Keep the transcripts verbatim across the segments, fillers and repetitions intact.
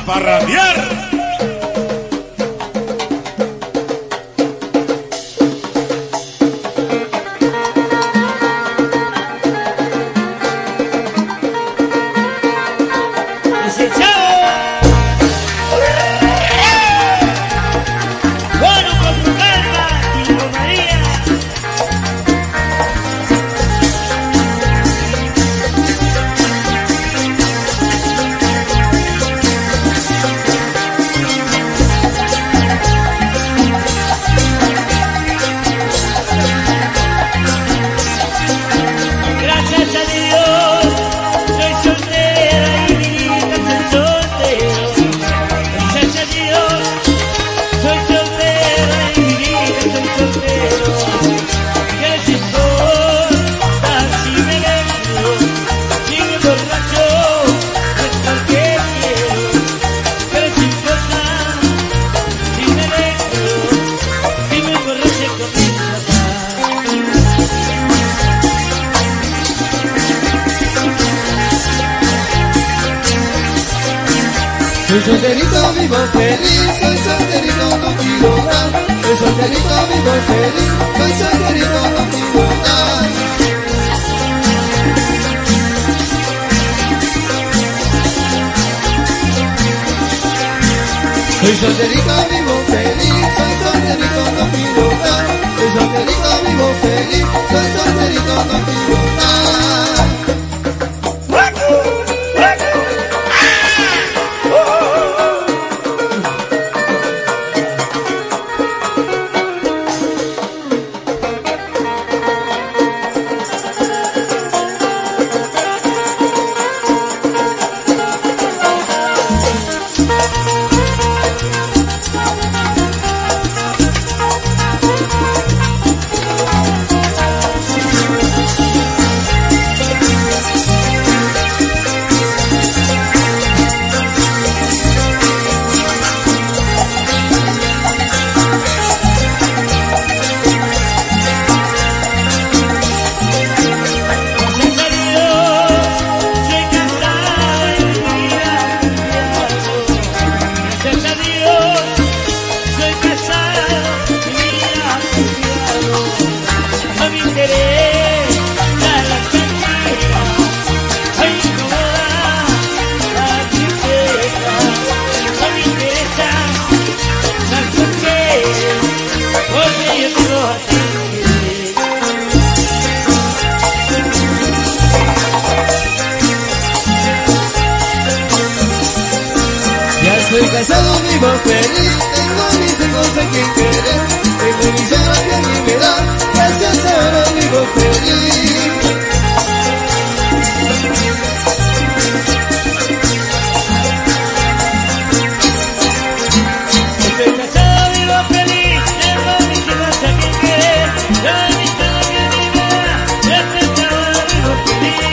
parrandear. Soy solterito, vivo feliz, soy solterito, no quiero dar. Soy solterito, vivo feliz, soy solterito, no quiero dar. Soy solterito, vivo feliz, soy solterito, no quiero dar. Soy solterito, vivo feliz, soy solterito, no quiero dar. Soy casado, vivo feliz, tengo mis hijos a quien querer, tengo mi suegra que a mí me da, gracias ahora vivo feliz. Estoy casado, vivo feliz, tengo mis hijos a quien querer, tengo mi suegra que a mí me da, gracias ahora vivo feliz.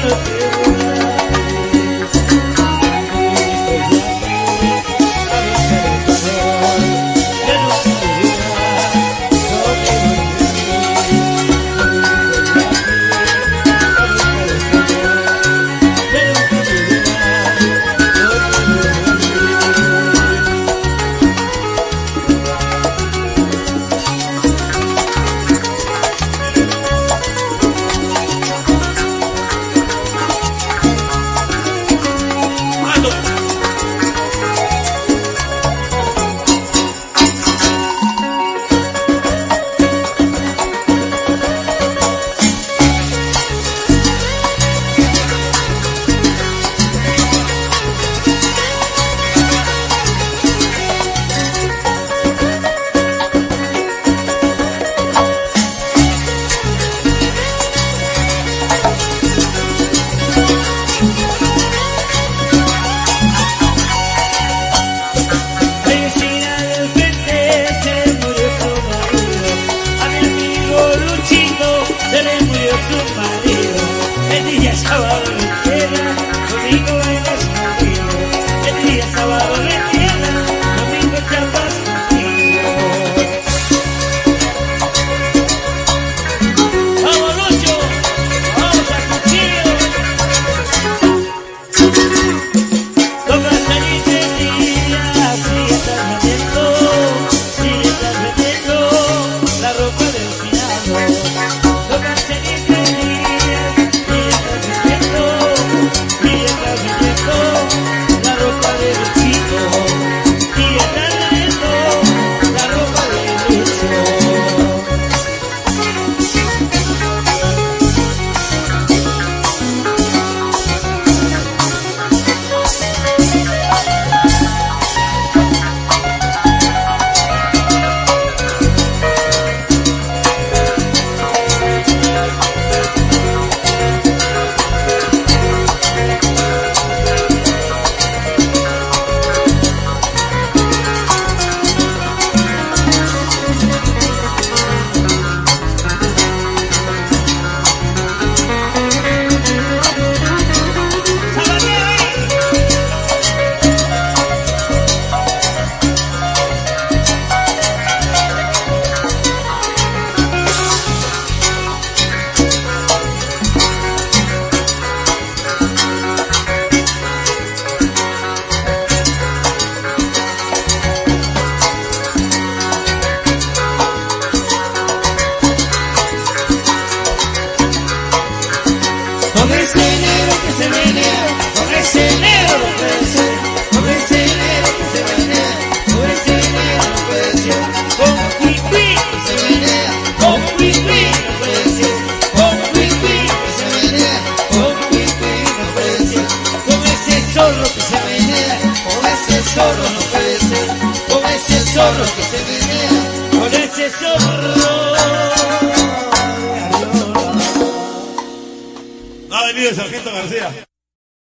zorro no puede ser, con ese zorro que se menea, con ese zorro. No ha venido el sargento García.